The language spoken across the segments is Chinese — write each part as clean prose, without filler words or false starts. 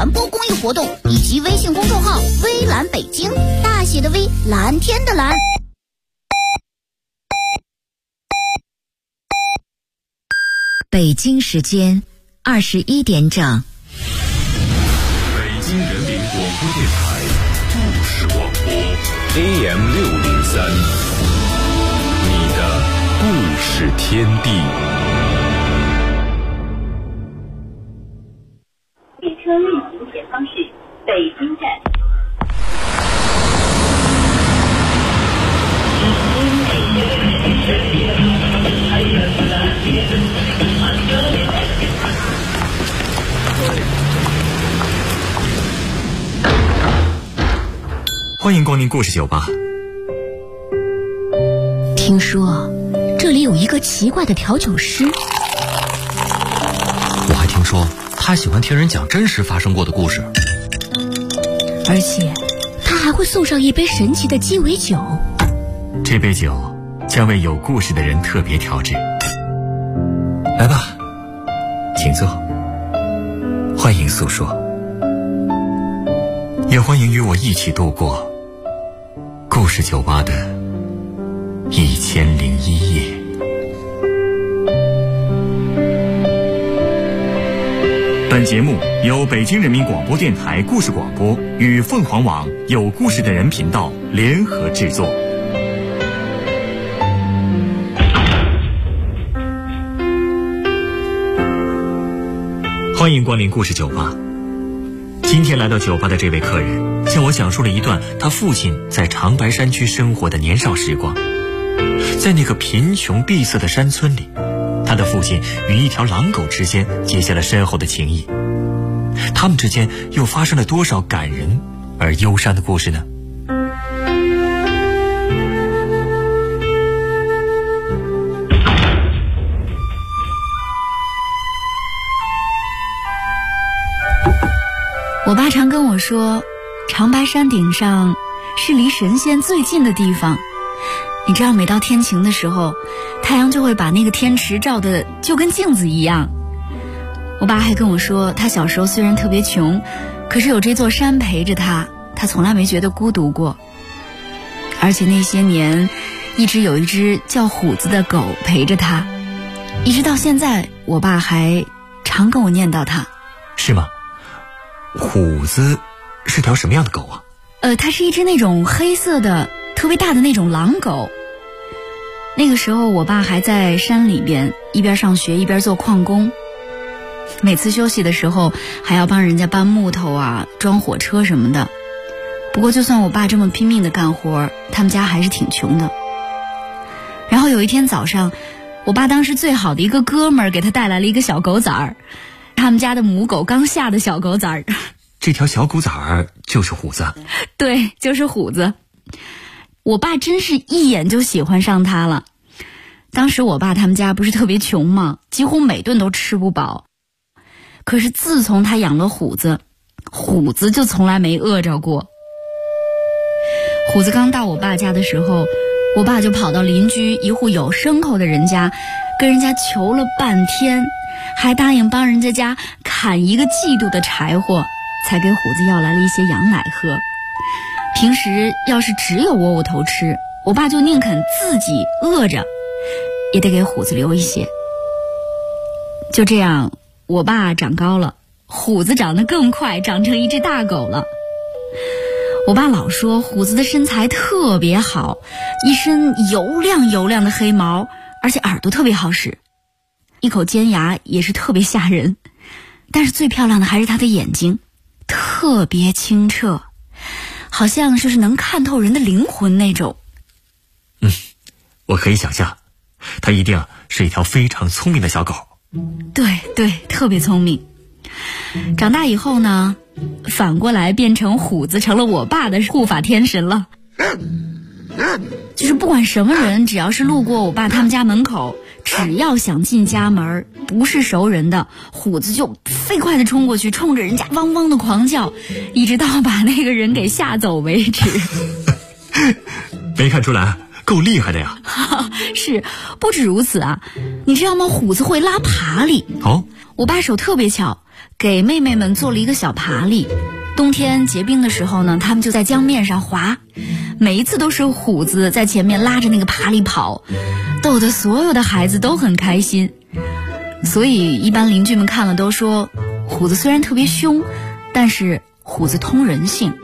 传播公益活动以及微信公众号微蓝北京，大写的微，蓝天的蓝。 北京时间21点整。 北京人民广播电台故事广播 AM603，你的故事天地。 列车运行前方是北京站。 欢迎光临故事酒吧。 听说这里有一个奇怪的调酒师， 我还听说他喜欢听人讲真实发生过的故事， 而且他还会送上一杯神奇的鸡尾酒。 这杯酒将为有故事的人特别调制。来吧，请坐，欢迎诉说，也欢迎与我一起度过故事酒吧的1001夜。本节目由北京人民广播电台故事广播与凤凰网有故事的人频道联合制作。欢迎光临故事酒吧。今天来到酒吧的这位客人向我讲述了一段他父亲在长白山区生活的年少时光。在那个贫穷闭塞的山村里，他的父亲与一条狼狗之间结下了深厚的情谊。他们之间又发生了多少感人而忧伤的故事呢？ 我爸常跟我说，长白山顶上是离神仙最近的地方。你知道每到天晴的时候，太阳就会把那个天池照得就跟镜子一样。我爸还跟我说，他小时候虽然特别穷，可是有这座山陪着他，他从来没觉得孤独过。而且那些年一直有一只叫虎子的狗陪着他，一直到现在我爸还常跟我念叨他。 是吗？虎子是条什么样的狗啊？ 它是一只那种黑色的特别大的那种狼狗。那个时候我爸还在山里边一边上学一边做矿工，每次休息的时候还要帮人家搬木头啊装火车什么的。不过就算我爸这么拼命的干活，他们家还是挺穷的。然后有一天早上，我爸当时最好的一个哥们儿给他带来了一个小狗崽儿，他们家的母狗刚下的小狗崽儿。 这条小狗崽儿就是虎子？ 对，就是虎子。我爸真是一眼就喜欢上它了。当时我爸他们家不是特别穷吗？几乎每顿都吃不饱。可是自从他养了虎子，虎子就从来没饿着过。虎子刚到我爸家的时候，我爸就跑到邻居一户有牲口的人家，跟人家求了半天，还答应帮人家砍一个季度的柴火，才给虎子要来了一些羊奶喝。平时要是只有窝窝头吃，我爸就宁肯自己饿着，也得给虎子留一些。就这样，我爸长高了，虎子长得更快，长成一只大狗了。我爸老说虎子的身材特别好，一身油亮油亮的黑毛，而且耳朵特别好使，一口尖牙也是特别吓人。但是最漂亮的还是他的眼睛，特别清澈，好像就是能看透人的灵魂那种。 我可以想象，它一定是一条非常聪明的小狗。 对对，特别聪明。长大以后呢，反过来变成虎子成了我爸的护法天神了。就是不管什么人，只要是路过我爸他们家门口，只要想进家门，不是熟人的，虎子就飞快地冲过去，冲着人家汪汪的狂叫，一直到把那个人给吓走为止。 没看出来，够厉害的呀。 是，不止如此啊，你知道吗？虎子会拉爬犁。 哦， 我爸手特别巧， 给妹妹们做了一个小爬犁。冬天结冰的时候呢，他们就在江面上滑，每一次都是虎子在前面拉着那个爬犁跑，逗得所有的孩子都很开心。所以一般邻居们看了都说，虎子虽然特别凶，但是虎子通人性。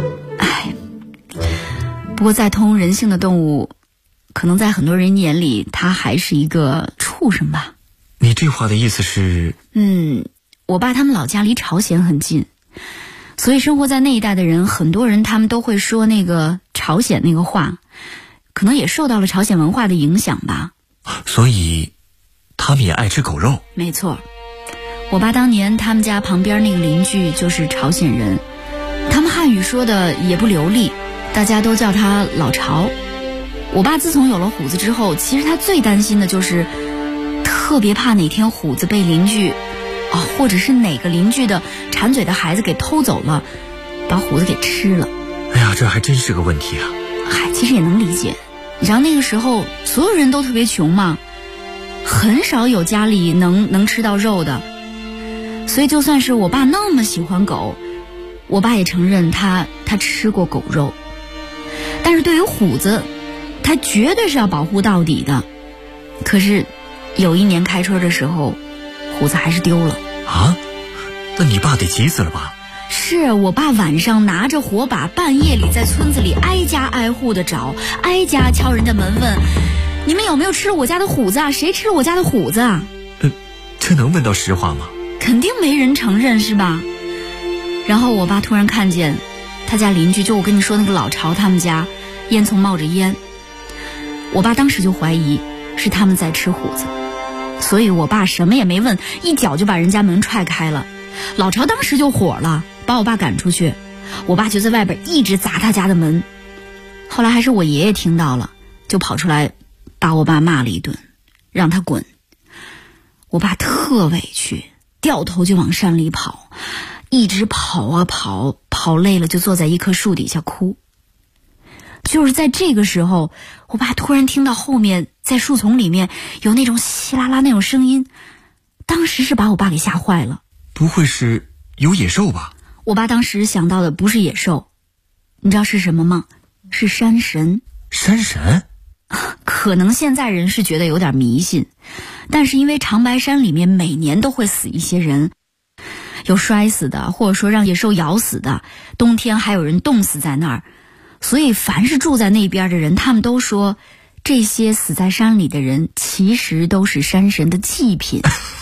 不过再通人性的动物，可能在很多人眼里它还是一个畜生吧。 你这话的意思是？ 我爸他们老家离朝鲜很近，所以生活在那一带的人，很多人他们都会说那个朝鲜那个话，可能也受到了朝鲜文化的影响吧。 所以他们也爱吃狗肉？ 没错，我爸当年他们家旁边那个邻居就是朝鲜人，他们汉语说的也不流利，大家都叫他老朝。我爸自从有了虎子之后，其实他最担心的就是特别怕哪天虎子被邻居或者是哪个邻居的馋嘴的孩子给偷走了，把虎子给吃了。 哎呀，这还真是个问题啊。 其实也能理解，你知道那个时候所有人都特别穷嘛，很少有家里能吃到肉的，所以就算是我爸那么喜欢狗，我爸也承认他吃过狗肉。但是对于虎子，他绝对是要保护到底的。可是有一年开春的时候，虎子还是丢了。 啊？那你爸得急死了吧？ 是，我爸晚上拿着火把，半夜里在村子里挨家挨户的找，挨家敲人家门问，你们有没有吃了我家的虎子啊？谁吃了我家的虎子啊？ 这能问到实话吗？ 肯定没人承认是吧？然后我爸突然看见他家邻居，就我跟你说那个老朝他们家烟囱冒着烟，我爸当时就怀疑是他们在吃虎子，所以我爸什么也没问，一脚就把人家门踹开了。老朝当时就火了，把我爸赶出去，我爸就在外边一直砸他家的门。后来还是我爷爷听到了，就跑出来把我爸骂了一顿，让他滚。我爸特委屈，掉头就往山里跑，一直跑啊跑，跑累了就坐在一棵树底下哭。就是在这个时候，我爸突然听到后面在树丛里面有那种稀啦啦那种声音，当时是把我爸给吓坏了。 不会是有野兽吧？ 我爸当时想到的不是野兽，你知道是什么吗？是山神。 山神？ 可能现在人是觉得有点迷信，但是因为长白山里面每年都会死一些人，有摔死的，或者说让野兽咬死的，冬天还有人冻死在那儿，所以凡是住在那边的人，他们都说这些死在山里的人其实都是山神的祭品。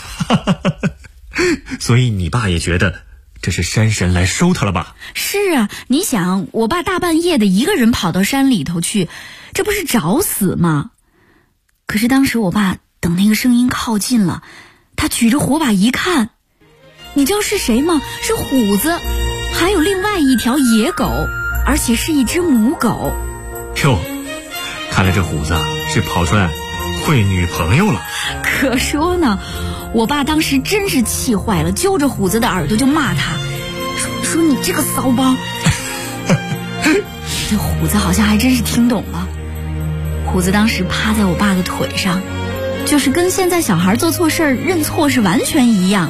所以你爸也觉得这是山神来收他了吧？ 是啊，你想我爸大半夜的一个人跑到山里头去，这不是找死吗？可是当时我爸等那个声音靠近了，他举着火把一看，你知道是谁吗？是虎子，还有另外一条野狗，而且是一只母狗。 哟，看来这虎子是跑出来会女朋友了。 可说呢，我爸当时真是气坏了，揪着虎子的耳朵就骂他，说你这个骚包。这虎子好像还真是听懂了。虎子当时趴在我爸的腿上，就是跟现在小孩做错事儿认错是完全一样。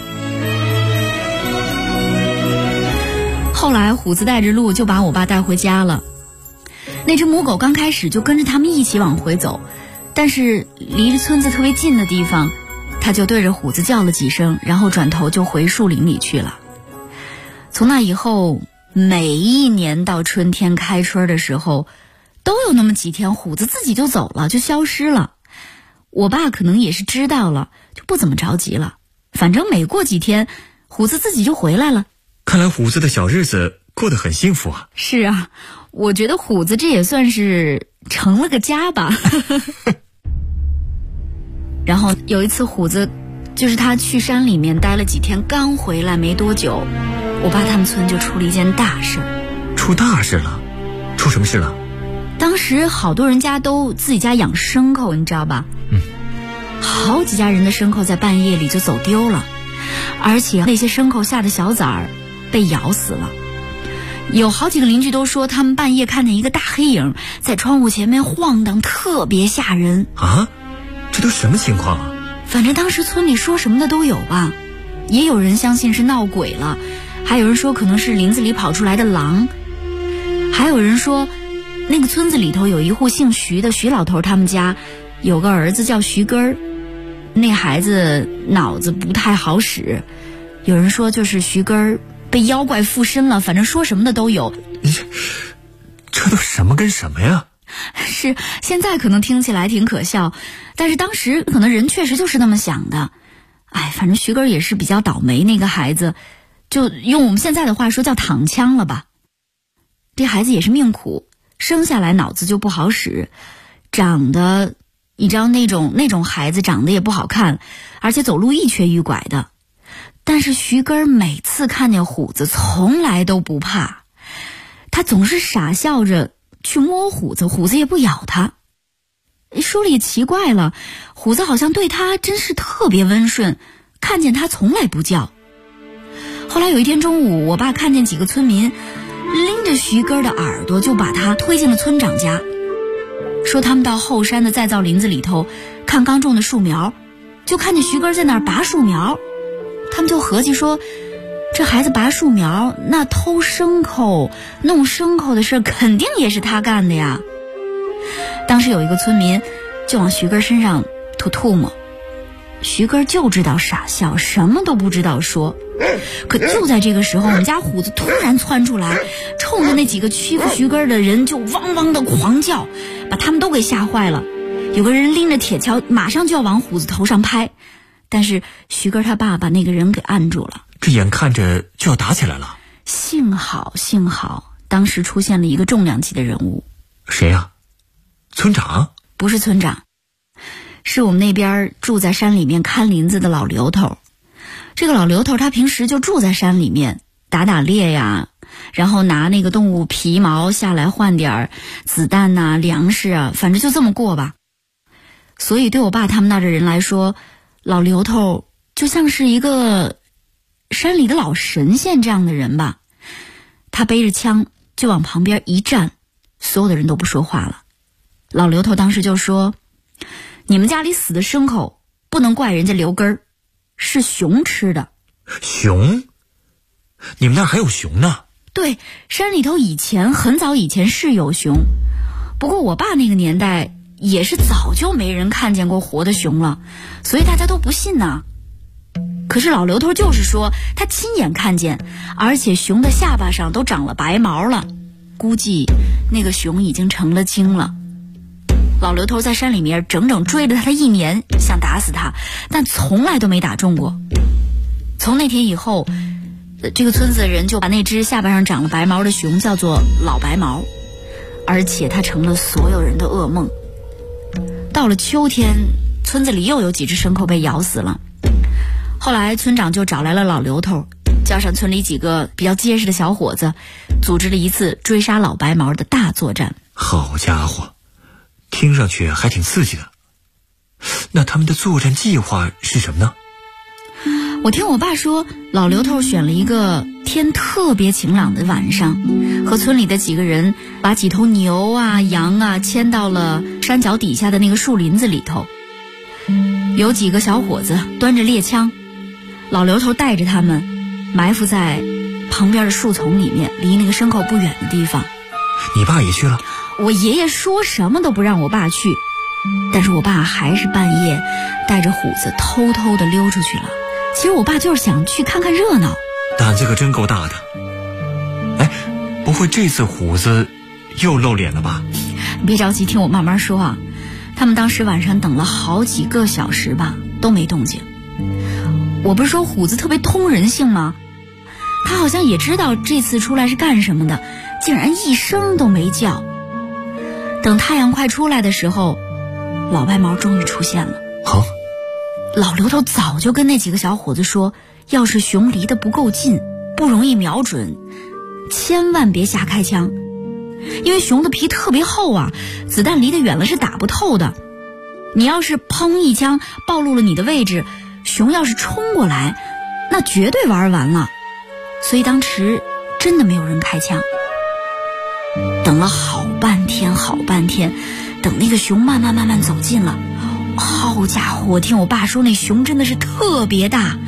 后来虎子带着路就把我爸带回家了。那只母狗刚开始就跟着他们一起往回走，但是离着村子特别近的地方，他就对着虎子叫了几声，然后转头就回树林里去了。从那以后，每一年到春天开春的时候，都有那么几天虎子自己就走了，就消失了。我爸可能也是知道了，就不怎么着急了，反正每过几天虎子自己就回来了。 看来虎子的小日子过得很幸福啊。 是啊，我觉得虎子这也算是成了个家吧。然后有一次虎子就是他去山里面待了几天，刚回来没多久，我爸他们村就出了一件大事。 出大事了？出什么事了？ 当时好多人家都自己家养牲口，你知道吧？好几家人的牲口在半夜里就走丢了，而且那些牲口下的小崽儿被咬死了。有好几个邻居都说他们半夜看见一个大黑影在窗户前面晃荡，特别吓人啊！这都什么情况啊？ 反正当时村里说什么的都有吧。 也有人相信是闹鬼了，还有人说可能是林子里跑出来的狼，还有人说那个村子里头有一户姓徐的徐老头，他们家有个儿子叫徐根儿，那孩子脑子不太好使，有人说就是徐根儿被妖怪附身了，反正说什么的都有。 这都什么跟什么呀？ 是，现在可能听起来挺可笑，但是当时可能人确实就是那么想的。反正徐根儿也是比较倒霉，那个孩子就用我们现在的话说叫躺枪了吧。这孩子也是命苦，生下来脑子就不好使，长得你知道那种孩子长得也不好看，而且走路一瘸一拐的。但是徐根儿每次看见虎子从来都不怕，他总是傻笑着去摸虎子，虎子也不咬他。说了也奇怪了，虎子好像对他真是特别温顺，看见他从来不叫。后来有一天中午，我爸看见几个村民拎着徐根的耳朵就把他推进了村长家，说他们到后山的再造林子里头看刚种的树苗，就看见徐根在那儿拔树苗。他们就合计说，这孩子拔树苗，那偷牲口弄牲口的事肯定也是他干的呀。当时有一个村民就往徐根身上吐唾沫，徐根就知道傻笑，什么都不知道说。可就在这个时候，我们家虎子突然窜出来，冲着那几个欺负徐根的人就汪汪的狂叫，把他们都给吓坏了。有个人拎着铁锹马上就要往虎子头上拍，但是徐根他爸把那个人给按住了。 这眼看着就要打起来了。 幸好当时出现了一个重量级的人物。 谁呀？村长？ 不是村长，是我们那边住在山里面看林子的老刘头。这个老刘头他平时就住在山里面打猎呀，然后拿那个动物皮毛下来换点子弹呐、粮食啊，反正就这么过吧。所以对我爸他们那儿的人来说，老刘头就像是一个山里的老神仙这样的人吧。他背着枪就往旁边一站，所有的人都不说话了。老刘头当时就说，你们家里死的牲口不能怪人家刘根儿，是熊吃的。 熊？你们那儿还有熊呢？ 对，山里头很早以前是有熊，不过我爸那个年代也是早就没人看见过活的熊了，所以大家都不信呐。可是老刘头就是说他亲眼看见，而且熊的下巴上都长了白毛了，估计那个熊已经成了精了。老刘头在山里面整整追了他1年，想打死他，但从来都没打中过。从那天以后，这个村子的人就把那只下巴上长了白毛的熊叫做老白毛，而且它成了所有人的噩梦。到了秋天，村子里又有几只牲口被咬死了。后来村长就找来了老刘头，叫上村里几个比较结实的小伙子，组织了一次追杀老白毛的大作战。 好家伙，听上去还挺刺激的。那他们的作战计划是什么呢？ 我听我爸说，老刘头选了一个天特别晴朗的晚上，和村里的几个人把几头牛啊、羊啊牵到了山脚底下的那个树林子里头。有几个小伙子端着猎枪，老刘头带着他们埋伏在旁边的树丛里面，离那个牲口不远的地方。 你爸也去了？ 我爷爷说什么都不让我爸去，但是我爸还是半夜带着虎子偷偷的溜出去了。其实我爸就是想去看看热闹。 胆子可真够大的。不会这次虎子又露脸了吧？ 你别着急，听我慢慢说啊。他们当时晚上等了好几个小时吧，都没动静。我不是说虎子特别通人性吗？他好像也知道这次出来是干什么的，竟然一声都没叫。等太阳快出来的时候，老白毛终于出现了。老刘头早就跟那几个小伙子说，要是熊离得不够近，不容易瞄准，千万别瞎开枪，因为熊的皮特别厚啊，子弹离得远了是打不透的。你要是砰一枪暴露了你的位置，熊要是冲过来，那绝对玩完了。所以当时真的没有人开枪。等了好半天，等那个熊慢慢走近了，好家伙，我听我爸说那熊真的是特别大，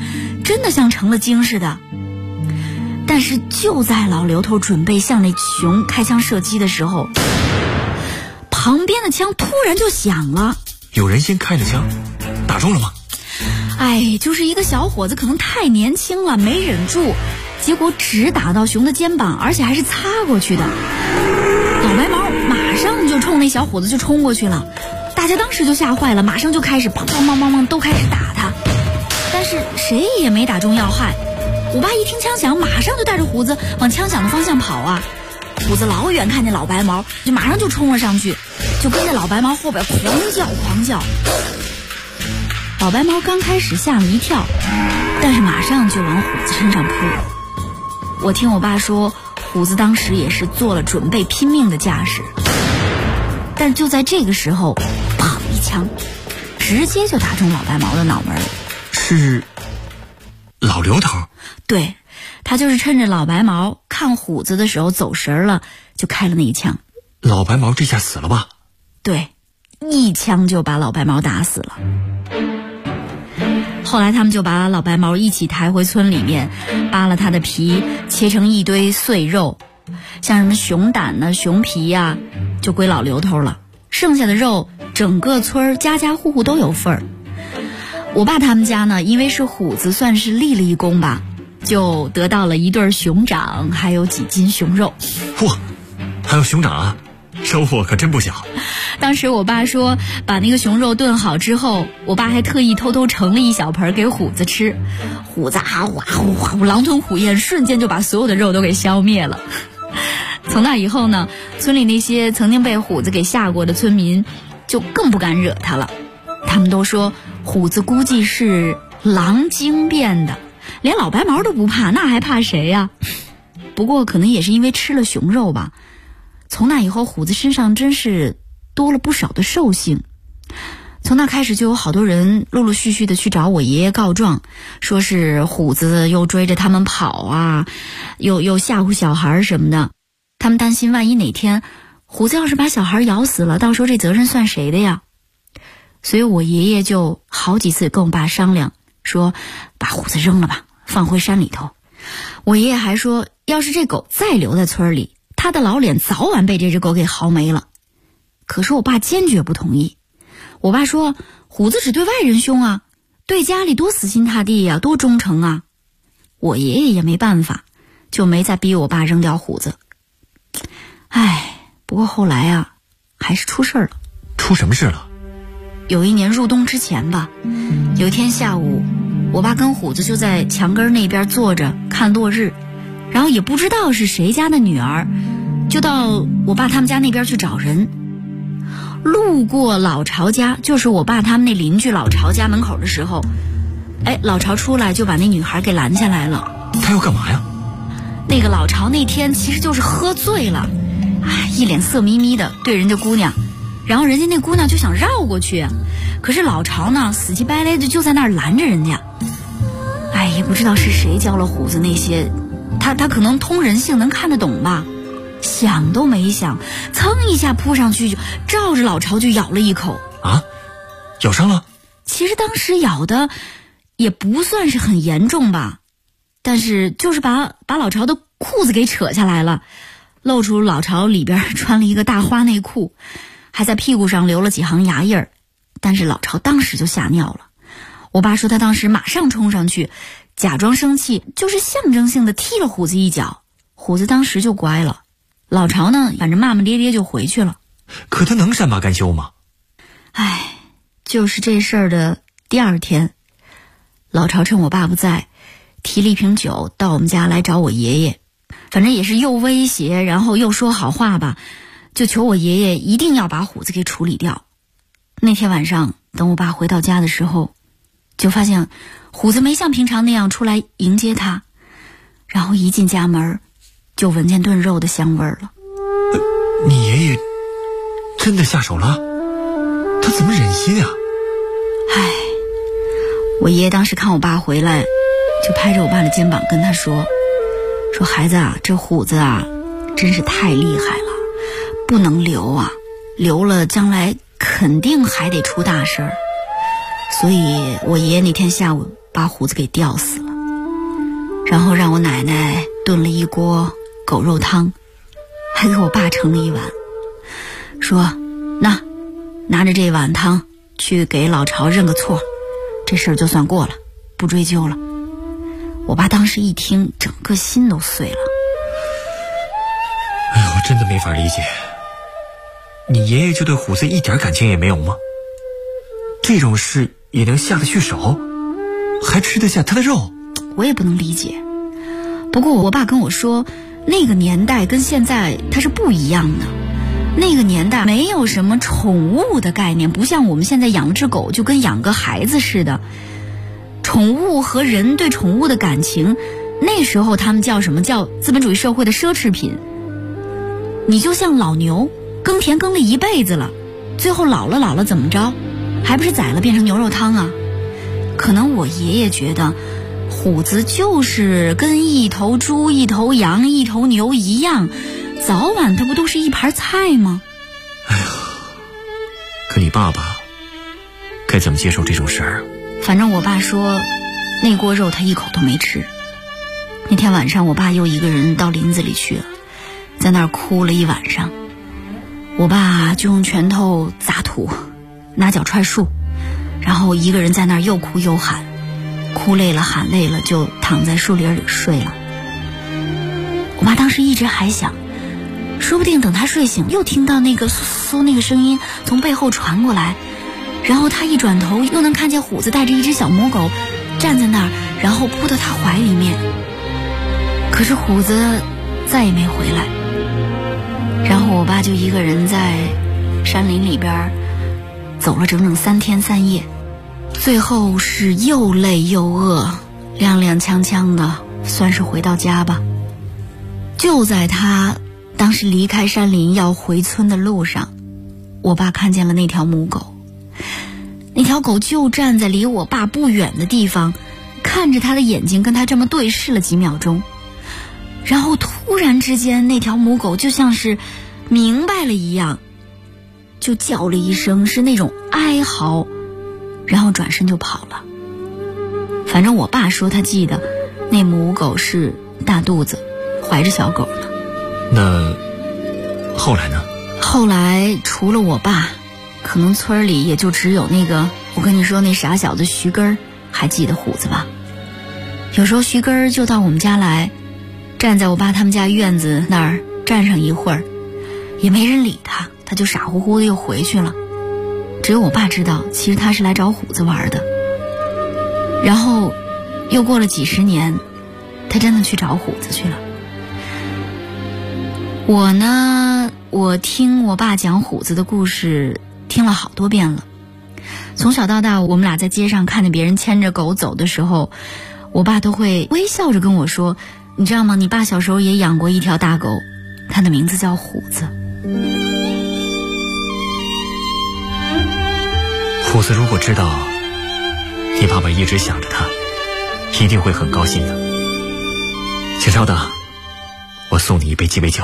真的像成了精似的。但是就在老刘头准备向那熊开枪射击的时候，旁边的枪突然就响了。 有人先开了枪，打中了吗？ 就是一个小伙子可能太年轻了，没忍住，结果只打到熊的肩膀，而且还是擦过去的。老白毛马上就冲那小伙子就冲过去了，大家当时就吓坏了，马上就开始砰砰砰砰砰都开始打他，但是谁也没打中要害。我爸一听枪响，马上就带着虎子往枪响的方向跑啊。虎子老远看见老白毛，就马上就冲了上去，就跟在老白毛后边狂叫。老白毛刚开始吓了一跳，但是马上就往虎子身上扑。我听我爸说，虎子当时也是做了准备拼命的架势，但就在这个时候，砰一枪，直接就打中老白毛的脑门。 是老刘头？ 对，他就是趁着老白毛看虎子的时候走神了，就开了那一枪。 老白毛这下死了吧？ 对，一枪就把老白毛打死了。后来他们就把老白毛一起抬回村里面，扒了他的皮，切成一堆碎肉，像什么熊胆呢、熊皮呀，就归老刘头了。剩下的肉，整个村家家户户都有份儿。我爸他们家呢，因为是虎子，算是立了一功吧，就得到了一对熊掌，还有几斤熊肉。 嚯，还有熊掌啊，收获可真不小。 当时我爸说，把那个熊肉炖好之后，我爸还特意偷偷盛了一小盆给虎子吃。虎子哇狼吞虎咽，瞬间就把所有的肉都给消灭了。从那以后呢，村里那些曾经被虎子给吓过的村民就更不敢惹他了。他们都说虎子估计是狼精变的，连老白毛都不怕，那还怕谁呀？不过可能也是因为吃了熊肉吧，从那以后虎子身上真是多了不少的兽性。从那开始就有好多人陆陆续续的去找我爷爷告状，说是虎子又追着他们跑啊，又吓唬小孩什么的。他们担心万一哪天虎子要是把小孩咬死了，到时候这责任算谁的呀？所以我爷爷就好几次跟我爸商量，说把虎子扔了吧，放回山里头。我爷爷还说，要是这狗再留在村里，他的老脸早晚被这只狗给嚎没了。可是我爸坚决不同意。我爸说，虎子只对外人凶啊，对家里多死心塌地呀，多忠诚啊。我爷爷也没办法，就没再逼我爸扔掉虎子。不过后来啊，还是出事了。 出什么事了？ 有一年入冬之前吧，有一天下午，我爸跟虎子就在墙根那边坐着看落日，然后也不知道是谁家的女儿，就到我爸他们家那边去找人。路过老巢家，就是我爸他们那邻居老巢家门口的时候，老巢出来就把那女孩给拦下来了。 他要干嘛呀？ 那个老巢那天其实就是喝醉了，一脸色眯眯的对人家姑娘，然后人家那姑娘就想绕过去，可是老巢呢死乞白赖的就在那儿拦着人家。也不知道是谁教了虎子那些，他可能通人性，能看得懂吧，想都没想，噌一下扑上去，就照着老巢就咬了一口。 咬伤了？ 其实当时咬的也不算是很严重吧，但是就是把老巢的裤子给扯下来了，露出老巢里边穿了一个大花内裤，还在屁股上留了几行牙印儿。但是老巢当时就吓尿了。我爸说他当时马上冲上去，假装生气，就是象征性的踢了虎子一脚。虎子当时就乖了，老巢呢反正骂骂咧咧就回去了。 可他能善罢甘休吗？ 就是这事儿的第二天，老巢趁我爸不在，提了一瓶酒到我们家来找我爷爷，反正也是又威胁然后又说好话吧，就求我爷爷一定要把虎子给处理掉。那天晚上等我爸回到家的时候，就发现虎子没像平常那样出来迎接他，然后一进家门就闻见炖肉的香味儿了。 你爷爷真的下手了？他怎么忍心啊？ 我爷爷当时看我爸回来，就拍着我爸的肩膀跟他说孩子啊，这虎子啊真是太厉害了，不能留啊，留了将来肯定还得出大事儿。所以我爷爷那天下午把虎子给吊死了。 然后让我奶奶炖了一锅狗肉汤，还给我爸盛了一碗，说拿着这碗汤去给老巢认个错，这事儿就算过了，不追究了。我爸当时一听，整个心都碎了。 哎呀，我真的没法理解，你爷爷就对虎子一点感情也没有吗？这种事也能下得去手，还吃得下他的肉？ 我也不能理解。不过我爸跟我说，那个年代跟现在它是不一样的。那个年代没有什么宠物的概念，不像我们现在养只狗就跟养个孩子似的。宠物和人对宠物的感情，那时候他们叫什么？叫资本主义社会的奢侈品。你就像老牛，耕田耕了一辈子了，最后老了怎么着？还不是宰了变成牛肉汤啊？可能我爷爷觉得虎子就是跟一头猪、一头羊、一头牛一样，早晚它不都是一盘菜吗？ 哎呀，可你爸爸该怎么接受这种事儿？ 反正我爸说那锅肉他一口都没吃。那天晚上我爸又一个人到林子里去了，在那儿哭了一晚上。我爸就用拳头砸土，拿脚踹树，然后一个人在那儿又哭又喊，哭累了喊累了就躺在树林里睡了。我妈当时一直还想，说不定等他睡醒又听到那个簌簌那个声音从背后传过来，然后他一转头又能看见虎子带着一只小母狗站在那儿，然后扑到他怀里面。可是虎子再也没回来，然后我爸就一个人在山林里边走了整整3天3夜，最后是又累又饿，踉踉跄跄的，算是回到家吧。就在他当时离开山林要回村的路上，我爸看见了那条母狗。那条狗就站在离我爸不远的地方，看着他的眼睛跟他这么对视了几秒钟，然后突然之间那条母狗就像是明白了一样，就叫了一声，是那种哀嚎，然后转身就跑了。反正我爸说他记得那母狗是大肚子怀着小狗呢。 那后来呢？ 后来除了我爸，可能村里也就只有那个我跟你说那傻小子徐根儿还记得虎子吧。有时候徐根儿就到我们家来，站在我爸他们家院子那儿站上一会儿，也没人理他，他就傻乎乎的又回去了。只有我爸知道，其实他是来找虎子玩的。然后又过了几十年，他真的去找虎子去了。我呢，我听我爸讲虎子的故事听了好多遍了。从小到大，我们俩在街上看见别人牵着狗走的时候，我爸都会微笑着跟我说，你知道吗，你爸小时候也养过一条大狗，它的名字叫虎子。 虎子如果知道你爸爸一直想着他，一定会很高兴的。请稍等，我送你一杯鸡尾酒。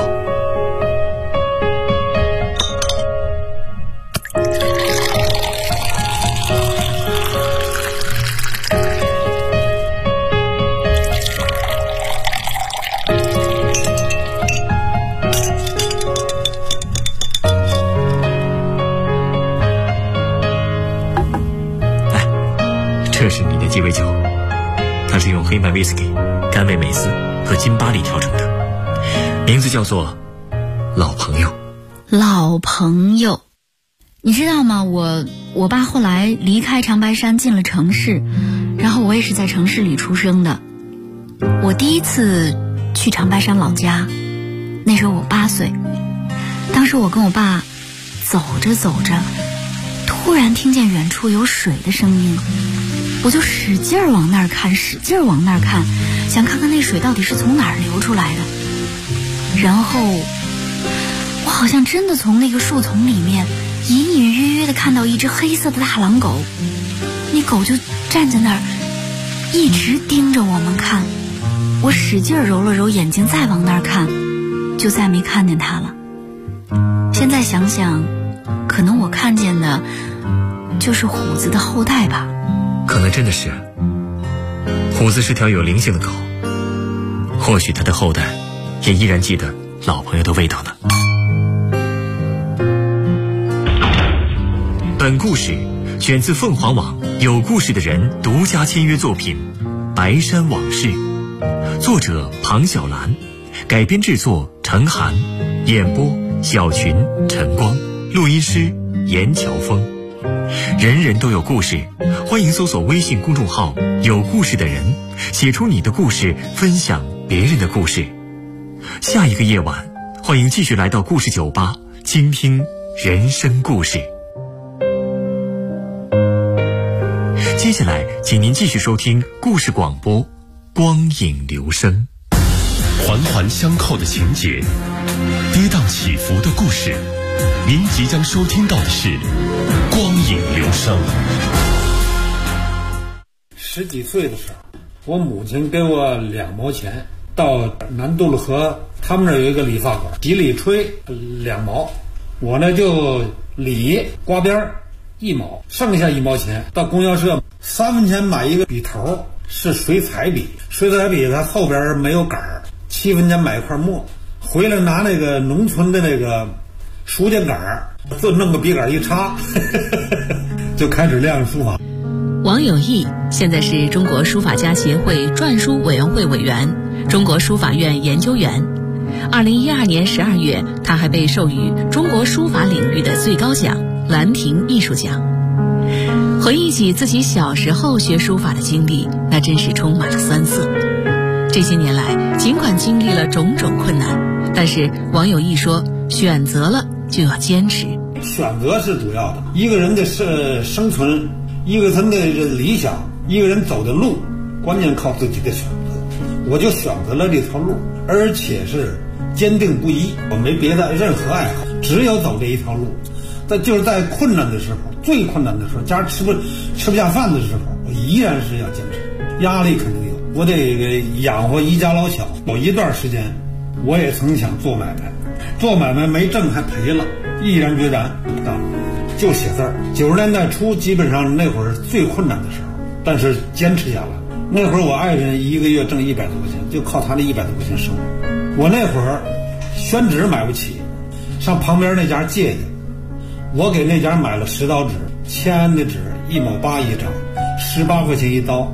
这是你的鸡尾酒，它是用黑麦威士忌、甘味美思和金巴利调成的，名字叫做老朋友。 老朋友，你知道吗？我爸后来离开长白山进了城市，然后我也是在城市里出生的。我第一次去长白山老家，那时候我8岁。当时我跟我爸走着走着，突然听见远处有水的声音，我就使劲儿往那儿看，使劲儿往那儿看，想看看那水到底是从哪儿流出来的。然后我好像真的从那个树丛里面隐隐约约的看到一只黑色的大狼狗，那狗就站在那儿一直盯着我们看。我使劲儿揉了揉眼睛，再往那儿看，就再没看见它了。现在想想，可能我看见的就是虎子的后代吧。 可能真的是，虎子是条有灵性的狗， 或许他的后代也依然记得老朋友的味道呢。本故事选自凤凰网有故事的人独家签约作品《白山往事》，作者庞小兰，改编制作程涵，演播小群、陈光，录音师严乔峰。人人都有故事，欢迎搜索微信公众号有故事的人，写出你的故事，分享别人的故事。下一个夜晚，欢迎继续来到故事酒吧，倾听人生故事。接下来请您继续收听故事广播，光影流声。 环环相扣的情节，跌宕起伏的故事，您即将收听到的是光影流声。 10几岁的时候，我母亲给我2毛钱，到南渡路河他们那儿有一个理发馆，洗理吹2毛，我呢就理刮边1毛，剩下1毛钱到供销社3分钱买一个笔头，是水彩笔，水彩笔它后边没有杆儿，7分钱买一块墨，回来拿那个农村的那个书架杆儿，就弄个笔杆一插就开始练书法。 王有义现在是中国书法家协会篆书委员会委员、中国书法院研究员。2012年12月，他还被授予中国书法领域的最高奖兰亭艺术奖。回忆起自己小时候学书法的经历，那真是充满了酸涩。这些年来，尽管经历了种种困难，但是王有义说，选择了就要坚持。 选择是主要的，一个人的生存，一个人的理想，一个人走的路，关键靠自己的选择。我就选择了这条路，而且是坚定不移，我没别的任何爱好，只有走这一条路。但就是在困难的时候，最困难的时候，家吃不下饭的时候，我依然是要坚持。压力肯定有，我得养活一家老小。有一段时间，我也曾想做买卖，做买卖没挣还赔了，毅然决然就写字儿。90年代初，基本上那会儿最困难的时候，但是坚持下来。那会儿我爱人一个月挣100多块钱，就靠他那100多块钱生活。我那会儿宣纸买不起，上旁边那家借去，我给那家买了10刀纸，签的纸1毛8一张，18块钱一刀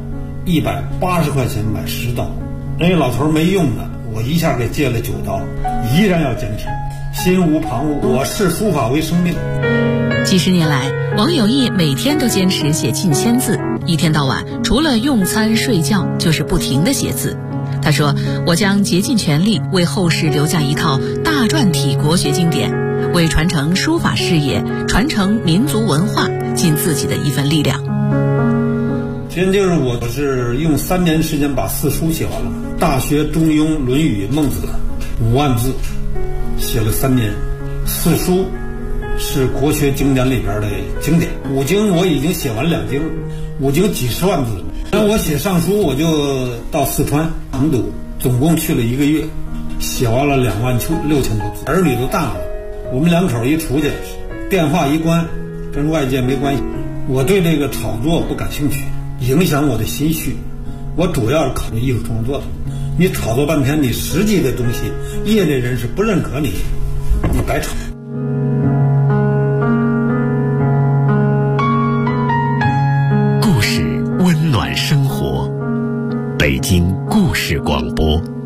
，180块钱买10刀。那老头没用的，我一下给借了9刀，依然要坚持，心无旁骛。我视书法为生命。 几十年来，王有义每天都坚持写近1000字，一天到晚除了用餐睡觉就是不停地写字。他说，我将竭尽全力为后世留下一套大篆体国学经典，为传承书法事业、传承民族文化尽自己的一份力量。 其实就是我是用3年时间把4书写完了，大学、中庸、论语、孟子5万字写了3年。4书是国学经典里边的经典，5经我已经写完2经，5经几十万字了。然后我写上书，我就到四川成都，总共去了1个月，写完了26000多字。儿女都大了，我们2口一出去，电话一关，跟外界没关系。我对这个炒作不感兴趣，影响我的心绪。我主要是考虑艺术创作的。你炒作半天，你实际的东西，业内人士不认可你，你白炒。 故事温暖生活，北京故事广播。